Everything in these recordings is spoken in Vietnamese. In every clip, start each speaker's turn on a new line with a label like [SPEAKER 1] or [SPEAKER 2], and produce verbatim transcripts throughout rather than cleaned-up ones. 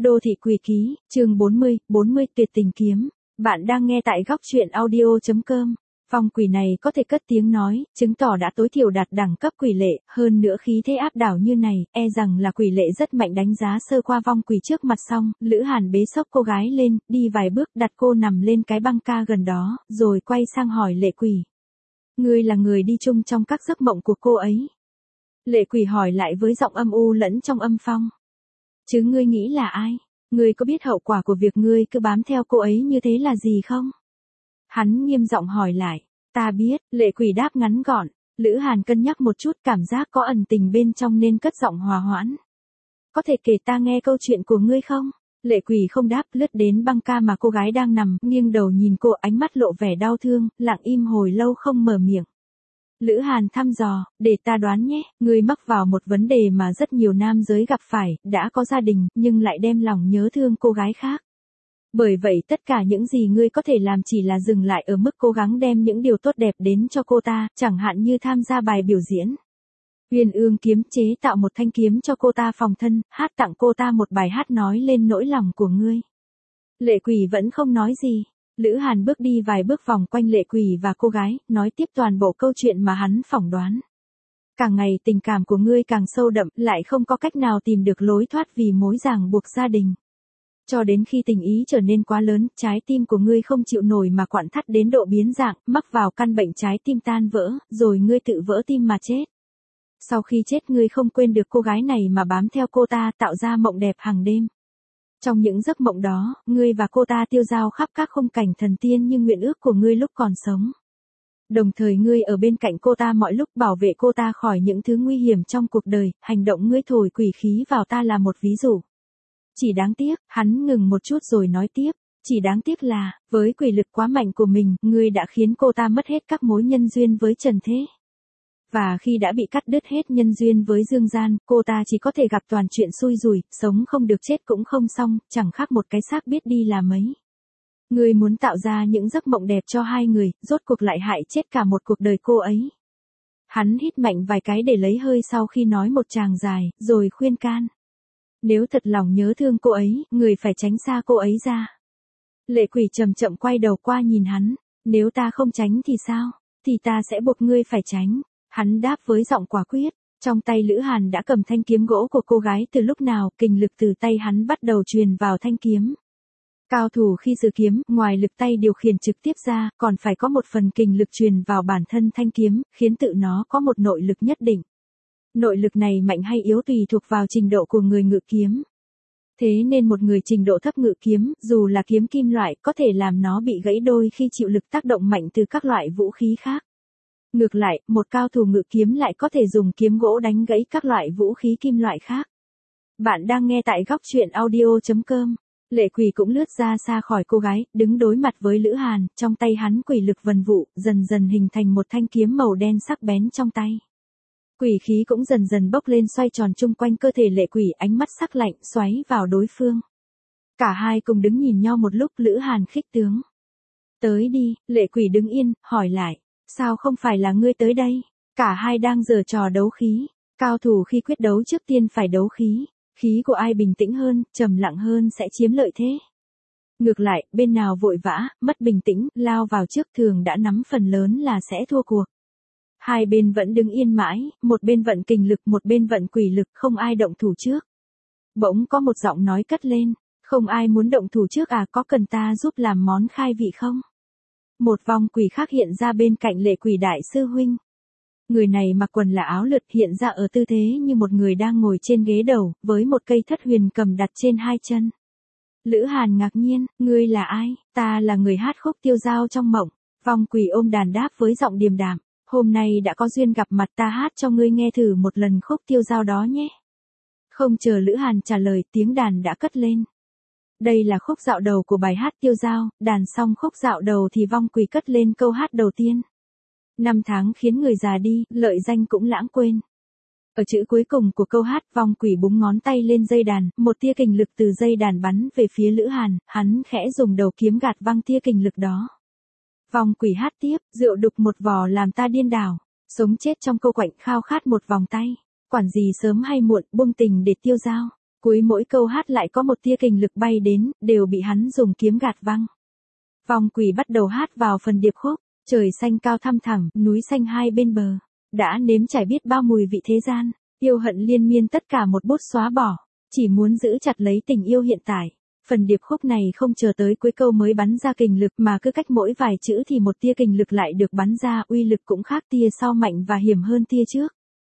[SPEAKER 1] Đô thị quỷ ký, chương bốn mươi, bốn mươi tuyệt tình kiếm. Bạn đang nghe tại góc truyện audio chấm com. Vong quỷ này có thể cất tiếng nói, chứng tỏ đã tối thiểu đạt đẳng cấp quỷ lệ, hơn nữa khí thế áp đảo như này, e rằng là quỷ lệ rất mạnh. Đánh giá sơ qua vong quỷ trước mặt xong, Lữ Hàn bế xốc cô gái lên, đi vài bước đặt cô nằm lên cái băng ca gần đó, rồi quay sang hỏi lệ quỷ. Ngươi là người đi chung trong các giấc mộng của cô ấy. Lệ quỷ hỏi lại với giọng âm u lẫn trong âm phong. Chứ ngươi nghĩ là ai? Ngươi có biết hậu quả của việc ngươi cứ bám theo cô ấy như thế là gì không? Hắn nghiêm giọng hỏi lại. Ta biết, lệ quỷ đáp ngắn gọn. Lữ Hàn cân nhắc một chút, cảm giác có ẩn tình bên trong nên cất giọng hòa hoãn. Có thể kể ta nghe câu chuyện của ngươi không? Lệ quỷ không đáp, lướt đến băng ca mà cô gái đang nằm, nghiêng đầu nhìn cô, ánh mắt lộ vẻ đau thương, lặng im hồi lâu không mở miệng. Lữ Hàn thăm dò, để ta đoán nhé, ngươi mắc vào một vấn đề mà rất nhiều nam giới gặp phải, đã có gia đình, nhưng lại đem lòng nhớ thương cô gái khác. Bởi vậy tất cả những gì ngươi có thể làm chỉ là dừng lại ở mức cố gắng đem những điều tốt đẹp đến cho cô ta, chẳng hạn như tham gia bài biểu diễn. Uyên Ương kiếm chế tạo một thanh kiếm cho cô ta phòng thân, hát tặng cô ta một bài hát nói lên nỗi lòng của ngươi. Lệ quỷ vẫn không nói gì. Lữ Hàn bước đi vài bước vòng quanh lệ quỷ và cô gái, nói tiếp toàn bộ câu chuyện mà hắn phỏng đoán. Càng ngày tình cảm của ngươi càng sâu đậm, lại không có cách nào tìm được lối thoát vì mối ràng buộc gia đình. Cho đến khi tình ý trở nên quá lớn, trái tim của ngươi không chịu nổi mà quặn thắt đến độ biến dạng, mắc vào căn bệnh trái tim tan vỡ, rồi ngươi tự vỡ tim mà chết. Sau khi chết ngươi không quên được cô gái này mà bám theo cô ta, tạo ra mộng đẹp hàng đêm. Trong những giấc mộng đó, ngươi và cô ta tiêu dao khắp các khung cảnh thần tiên như nguyện ước của ngươi lúc còn sống. Đồng thời ngươi ở bên cạnh cô ta mọi lúc, bảo vệ cô ta khỏi những thứ nguy hiểm trong cuộc đời, hành động ngươi thổi quỷ khí vào ta là một ví dụ. Chỉ đáng tiếc, hắn ngừng một chút rồi nói tiếp, chỉ đáng tiếc là, với quỷ lực quá mạnh của mình, ngươi đã khiến cô ta mất hết các mối nhân duyên với trần thế. Và khi đã bị cắt đứt hết nhân duyên với dương gian, cô ta chỉ có thể gặp toàn chuyện xui rủi, sống không được chết cũng không xong, chẳng khác một cái xác biết đi là mấy. Ngươi muốn tạo ra những giấc mộng đẹp cho hai người, rốt cuộc lại hại chết cả một cuộc đời cô ấy. Hắn hít mạnh vài cái để lấy hơi sau khi nói một tràng dài, rồi khuyên can. Nếu thật lòng nhớ thương cô ấy, người phải tránh xa cô ấy ra. Lệ quỷ chậm chậm quay đầu qua nhìn hắn. Nếu ta không tránh thì sao? Thì ta sẽ buộc ngươi phải tránh. Hắn đáp với giọng quả quyết. Trong tay Lữ Hàn đã cầm thanh kiếm gỗ của cô gái từ lúc nào, kình lực từ tay hắn bắt đầu truyền vào thanh kiếm. Cao thủ khi sử kiếm, ngoài lực tay điều khiển trực tiếp ra, còn phải có một phần kình lực truyền vào bản thân thanh kiếm, khiến tự nó có một nội lực nhất định. Nội lực này mạnh hay yếu tùy thuộc vào trình độ của người ngự kiếm. Thế nên một người trình độ thấp ngự kiếm, dù là kiếm kim loại, có thể làm nó bị gãy đôi khi chịu lực tác động mạnh từ các loại vũ khí khác. Ngược lại, một cao thủ ngự kiếm lại có thể dùng kiếm gỗ đánh gãy các loại vũ khí kim loại khác. Bạn đang nghe tại góc truyện audio chấm com. Lệ quỷ cũng lướt ra xa khỏi cô gái, đứng đối mặt với Lữ Hàn, trong tay hắn quỷ lực vần vụ, dần dần hình thành một thanh kiếm màu đen sắc bén trong tay. Quỷ khí cũng dần dần bốc lên xoay tròn chung quanh cơ thể lệ quỷ, ánh mắt sắc lạnh, xoáy vào đối phương. Cả hai cùng đứng nhìn nhau một lúc, Lữ Hàn khích tướng. Tới đi, lệ quỷ đứng yên, hỏi lại. Sao không phải là ngươi tới đây? Cả hai đang giở trò đấu khí. Cao thủ khi quyết đấu trước tiên phải đấu khí. Khí của ai bình tĩnh hơn, trầm lặng hơn sẽ chiếm lợi thế. Ngược lại, bên nào vội vã, mất bình tĩnh, lao vào trước thường đã nắm phần lớn là sẽ thua cuộc. Hai bên vẫn đứng yên mãi, một bên vận kình lực, một bên vận quỷ lực, không ai động thủ trước. Bỗng có một giọng nói cất lên, không ai muốn động thủ trước à, có cần ta giúp làm món khai vị không? Một vong quỷ khác hiện ra bên cạnh lệ quỷ đại sư huynh. Người này mặc quần là áo lượt, hiện ra ở tư thế như một người đang ngồi trên ghế đầu, với một cây thất huyền cầm đặt trên hai chân. Lữ Hàn ngạc nhiên, ngươi là ai? Ta là người hát khúc tiêu dao trong mộng. Vong quỷ ôm đàn đáp với giọng điềm đạm. Hôm nay đã có duyên gặp mặt, ta hát cho ngươi nghe thử một lần khúc tiêu dao đó nhé. Không chờ Lữ Hàn trả lời, tiếng đàn đã cất lên. Đây là khúc dạo đầu của bài hát tiêu dao, đàn xong khúc dạo đầu thì vong quỷ cất lên câu hát đầu tiên. Năm tháng khiến người già đi, lợi danh cũng lãng quên. Ở chữ cuối cùng của câu hát, vong quỷ búng ngón tay lên dây đàn, một tia kình lực từ dây đàn bắn về phía Lữ Hàn, hắn khẽ dùng đầu kiếm gạt văng tia kình lực đó. Vong quỷ hát tiếp, rượu đục một vò làm ta điên đảo, sống chết trong câu quạnh khao khát một vòng tay, quản gì sớm hay muộn, buông tình để tiêu dao. Cuối mỗi câu hát lại có một tia kình lực bay đến, đều bị hắn dùng kiếm gạt văng. Vong quỷ bắt đầu hát vào phần điệp khúc, trời xanh cao thăm thẳm, núi xanh hai bên bờ, đã nếm trải biết bao mùi vị thế gian, yêu hận liên miên tất cả một bút xóa bỏ, chỉ muốn giữ chặt lấy tình yêu hiện tại. Phần điệp khúc này không chờ tới cuối câu mới bắn ra kình lực mà cứ cách mỗi vài chữ thì một tia kình lực lại được bắn ra, uy lực cũng khác tia sau mạnh và hiểm hơn tia trước.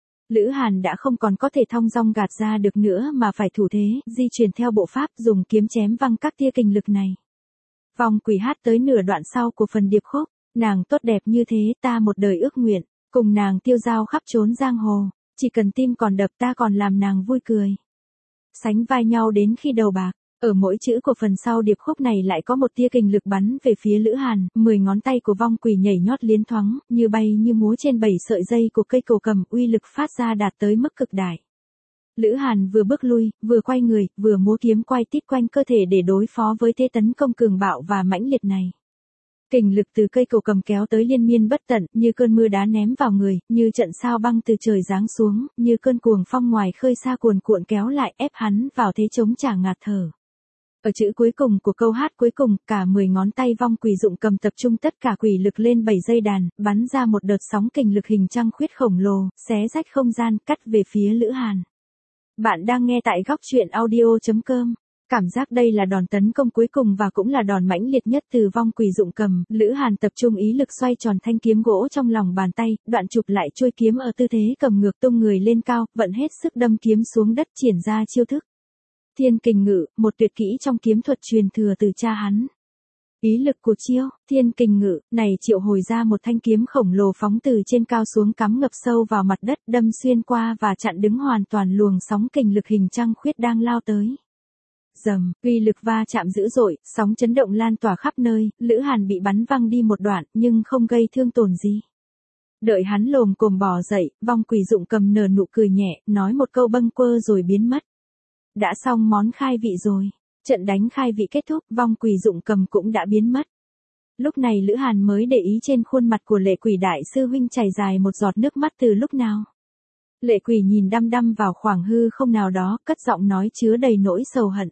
[SPEAKER 1] Lữ Hàn đã không còn có thể thong dong gạt ra được nữa mà phải thủ thế, di chuyển theo bộ pháp dùng kiếm chém văng các tia kình lực này. Vong quỷ hát tới nửa đoạn sau của phần điệp khúc, nàng tốt đẹp như thế ta một đời ước nguyện, cùng nàng tiêu dao khắp chốn giang hồ, chỉ cần tim còn đập ta còn làm nàng vui cười. Sánh vai nhau đến khi đầu bạc. Ở mỗi chữ của phần sau điệp khúc này lại có một tia kình lực bắn về phía Lữ Hàn, mười ngón tay của vong quỷ nhảy nhót liến thoáng, như bay như múa trên bảy sợi dây của cây cổ cầm, uy lực phát ra đạt tới mức cực đại. Lữ Hàn vừa bước lui, vừa quay người, vừa múa kiếm quay tít quanh cơ thể để đối phó với thế tấn công cường bạo và mãnh liệt này. Kình lực từ cây cổ cầm kéo tới liên miên bất tận, như cơn mưa đá ném vào người, như trận sao băng từ trời giáng xuống, như cơn cuồng phong ngoài khơi xa cuồn cuộn kéo lại ép hắn vào thế chống trả ngạt thở. Ở chữ cuối cùng của câu hát cuối cùng, cả mười ngón tay vong quỷ dụng cầm tập trung tất cả quỷ lực lên bảy dây đàn, bắn ra một đợt sóng kình lực hình trăng khuyết khổng lồ, xé rách không gian, cắt về phía Lữ Hàn. Bạn đang nghe tại góc truyện audio chấm com. Cảm giác đây là đòn tấn công cuối cùng và cũng là đòn mãnh liệt nhất từ vong quỷ dụng cầm. Lữ Hàn tập trung ý lực xoay tròn thanh kiếm gỗ trong lòng bàn tay, đoạn chụp lại chuôi kiếm ở tư thế cầm ngược tung người lên cao, vận hết sức đâm kiếm xuống đất triển ra chiêu thức. Thiên kình ngự, một tuyệt kỹ trong kiếm thuật truyền thừa từ cha hắn. Ý lực của chiêu, thiên kình ngự, này triệu hồi ra một thanh kiếm khổng lồ phóng từ trên cao xuống cắm ngập sâu vào mặt đất, đâm xuyên qua và chặn đứng hoàn toàn luồng sóng kình lực hình trăng khuyết đang lao tới. Dầm, uy lực va chạm dữ dội, sóng chấn động lan tỏa khắp nơi, Lữ Hàn bị bắn văng đi một đoạn, nhưng không gây thương tổn gì. Đợi hắn lồm cồm bò dậy, vong quỷ dụng cầm nở nụ cười nhẹ, nói một câu bâng quơ rồi biến mất. Đã xong món khai vị rồi. Trận đánh khai vị kết thúc, vong quỷ dụng cầm cũng đã biến mất. Lúc này Lữ Hàn mới để ý trên khuôn mặt của lệ quỷ đại sư huynh chảy dài một giọt nước mắt từ lúc nào. Lệ quỷ nhìn đăm đăm vào khoảng hư không nào đó, cất giọng nói chứa đầy nỗi sầu hận.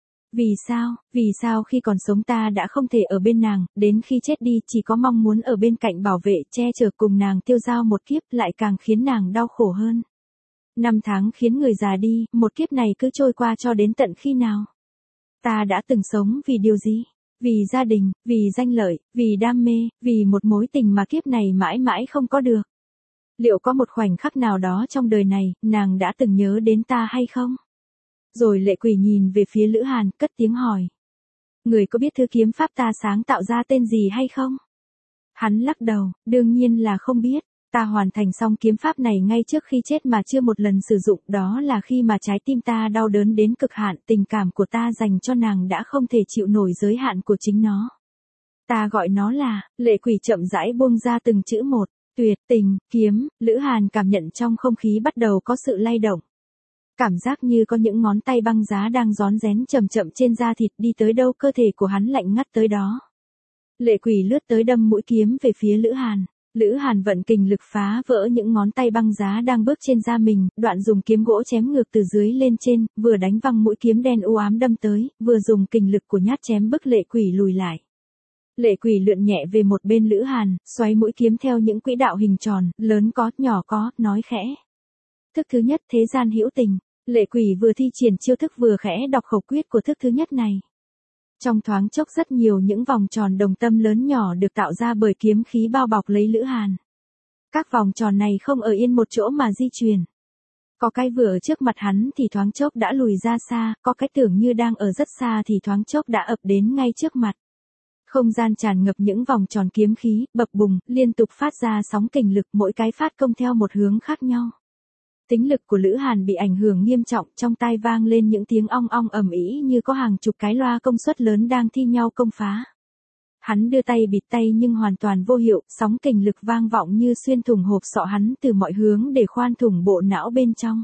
[SPEAKER 1] Vì sao, vì sao khi còn sống ta đã không thể ở bên nàng, đến khi chết đi chỉ có mong muốn ở bên cạnh bảo vệ, che chở cùng nàng tiêu dao một kiếp lại càng khiến nàng đau khổ hơn. Năm tháng khiến người già đi, một kiếp này cứ trôi qua cho đến tận khi nào. Ta đã từng sống vì điều gì? Vì gia đình, vì danh lợi, vì đam mê, vì một mối tình mà kiếp này mãi mãi không có được. Liệu có một khoảnh khắc nào đó trong đời này, nàng đã từng nhớ đến ta hay không? Rồi lệ quỷ nhìn về phía Lữ Hàn, cất tiếng hỏi. Người có biết thứ kiếm pháp ta sáng tạo ra tên gì hay không? Hắn lắc đầu, đương nhiên là không biết. Ta hoàn thành xong kiếm pháp này ngay trước khi chết mà chưa một lần sử dụng, đó là khi mà trái tim ta đau đớn đến cực hạn, tình cảm của ta dành cho nàng đã không thể chịu nổi giới hạn của chính nó. Ta gọi nó là, lệ quỷ chậm rãi buông ra từng chữ một, tuyệt tình, kiếm. Lữ Hàn cảm nhận trong không khí bắt đầu có sự lay động. Cảm giác như có những ngón tay băng giá đang rón rén chậm chậm trên da thịt, đi tới đâu cơ thể của hắn lạnh ngắt tới đó. Lệ quỷ lướt tới đâm mũi kiếm về phía Lữ Hàn. Lữ Hàn vận kình lực phá vỡ những ngón tay băng giá đang bước trên da mình, đoạn dùng kiếm gỗ chém ngược từ dưới lên trên, vừa đánh văng mũi kiếm đen u ám đâm tới, vừa dùng kình lực của nhát chém bức lệ quỷ lùi lại. Lệ quỷ lượn nhẹ về một bên Lữ Hàn, xoáy mũi kiếm theo những quỹ đạo hình tròn, lớn có, nhỏ có, nói khẽ. Thức thứ nhất, thế gian hữu tình. Lệ quỷ vừa thi triển chiêu thức vừa khẽ đọc khẩu quyết của thức thứ nhất này. Trong thoáng chốc rất nhiều những vòng tròn đồng tâm lớn nhỏ được tạo ra bởi kiếm khí bao bọc lấy Lữ Hàn. Các vòng tròn này không ở yên một chỗ mà di chuyển. Có cái vừa ở trước mặt hắn thì thoáng chốc đã lùi ra xa, có cái tưởng như đang ở rất xa thì thoáng chốc đã ập đến ngay trước mặt. Không gian tràn ngập những vòng tròn kiếm khí, bập bùng, liên tục phát ra sóng kình lực, mỗi cái phát công theo một hướng khác nhau. Tính lực của Lữ Hàn bị ảnh hưởng nghiêm trọng, trong tai vang lên những tiếng ong ong ầm ĩ như có hàng chục cái loa công suất lớn đang thi nhau công phá. Hắn đưa tay bịt tay nhưng hoàn toàn vô hiệu, sóng kình lực vang vọng như xuyên thủng hộp sọ hắn từ mọi hướng để khoan thủng bộ não bên trong.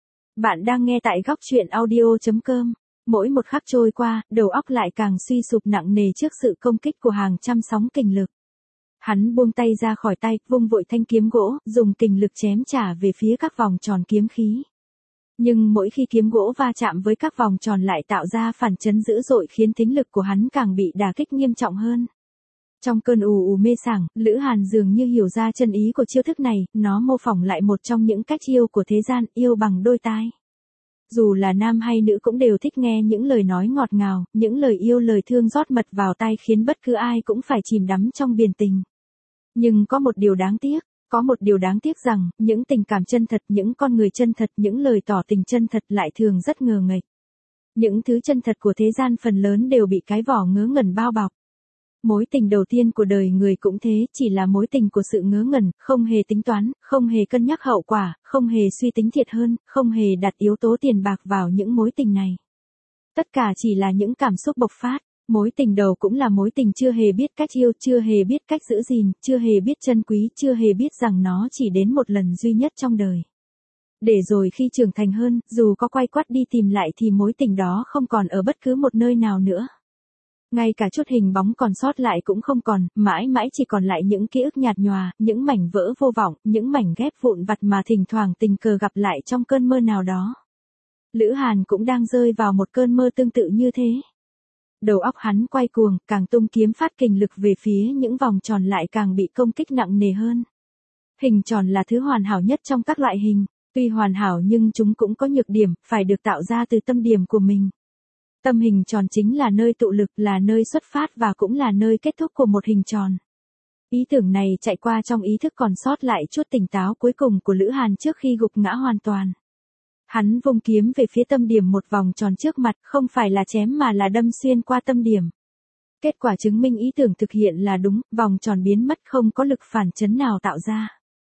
[SPEAKER 1] Bạn đang nghe tại góc truyện audio chấm com. Mỗi một khắc trôi qua, đầu óc lại càng suy sụp nặng nề trước sự công kích của hàng trăm sóng kình lực. Hắn buông tay ra khỏi tay, vung vội thanh kiếm gỗ, dùng kình lực chém trả về phía các vòng tròn kiếm khí. Nhưng mỗi khi kiếm gỗ va chạm với các vòng tròn lại tạo ra phản chấn dữ dội khiến tính lực của hắn càng bị đả kích nghiêm trọng hơn. Trong cơn ù ù mê sảng, Lữ Hàn dường như hiểu ra chân ý của chiêu thức này, nó mô phỏng lại một trong những cách yêu của thế gian, yêu bằng đôi tai. Dù là nam hay nữ cũng đều thích nghe những lời nói ngọt ngào, những lời yêu lời thương rót mật vào tai khiến bất cứ ai cũng phải chìm đắm trong biển tình. Nhưng có một điều đáng tiếc, có một điều đáng tiếc rằng, những tình cảm chân thật, những con người chân thật, những lời tỏ tình chân thật lại thường rất ngờ nghệch. Những thứ chân thật của thế gian phần lớn đều bị cái vỏ ngớ ngẩn bao bọc. Mối tình đầu tiên của đời người cũng thế, chỉ là mối tình của sự ngớ ngẩn, không hề tính toán, không hề cân nhắc hậu quả, không hề suy tính thiệt hơn, không hề đặt yếu tố tiền bạc vào những mối tình này. Tất cả chỉ là những cảm xúc bộc phát. Mối tình đầu cũng là mối tình chưa hề biết cách yêu, chưa hề biết cách giữ gìn, chưa hề biết trân quý, chưa hề biết rằng nó chỉ đến một lần duy nhất trong đời. Để rồi khi trưởng thành hơn, dù có quay quắt đi tìm lại thì mối tình đó không còn ở bất cứ một nơi nào nữa. Ngay cả chút hình bóng còn sót lại cũng không còn, mãi mãi chỉ còn lại những ký ức nhạt nhòa, những mảnh vỡ vô vọng, những mảnh ghép vụn vặt mà thỉnh thoảng tình cờ gặp lại trong cơn mơ nào đó. Lữ Hàn cũng đang rơi vào một cơn mơ tương tự như thế. Đầu óc hắn quay cuồng, càng tung kiếm phát kình lực về phía những vòng tròn lại càng bị công kích nặng nề hơn. Hình tròn là thứ hoàn hảo nhất trong các loại hình, tuy hoàn hảo nhưng chúng cũng có nhược điểm, phải được tạo ra từ tâm điểm của mình. Tâm hình tròn chính là nơi tụ lực, là nơi xuất phát và cũng là nơi kết thúc của một hình tròn. Ý tưởng này chạy qua trong ý thức còn sót lại chút tỉnh táo cuối cùng của Lữ Hàn trước khi gục ngã hoàn toàn. Hắn vung kiếm về phía tâm điểm một vòng tròn trước mặt, không phải là chém mà là đâm xuyên qua tâm điểm. Kết quả chứng minh ý tưởng thực hiện là đúng, vòng tròn biến mất không có lực phản chấn nào tạo ra.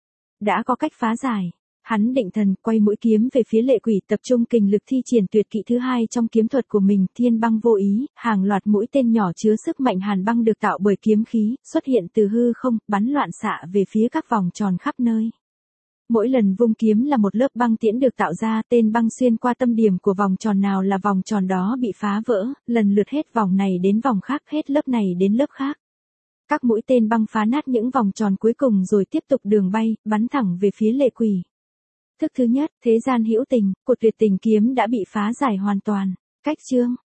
[SPEAKER 1] Đã có cách phá giải. Hắn định thần, quay mũi kiếm về phía lệ quỷ, tập trung kình lực thi triển tuyệt kỹ thứ hai trong kiếm thuật của mình, thiên băng vô ý, hàng loạt mũi tên nhỏ chứa sức mạnh hàn băng được tạo bởi kiếm khí, xuất hiện từ hư không, bắn loạn xạ về phía các vòng tròn khắp nơi. Mỗi lần vung kiếm là một lớp băng tiễn được tạo ra, tên băng xuyên qua tâm điểm của vòng tròn nào là vòng tròn đó bị phá vỡ, lần lượt hết vòng này đến vòng khác, hết lớp này đến lớp khác. Các mũi tên băng phá nát những vòng tròn cuối cùng rồi tiếp tục đường bay, bắn thẳng về phía lệ quỷ. Thức thứ nhất, thế gian hữu tình, của tuyệt tình kiếm đã bị phá giải hoàn toàn. Cách chương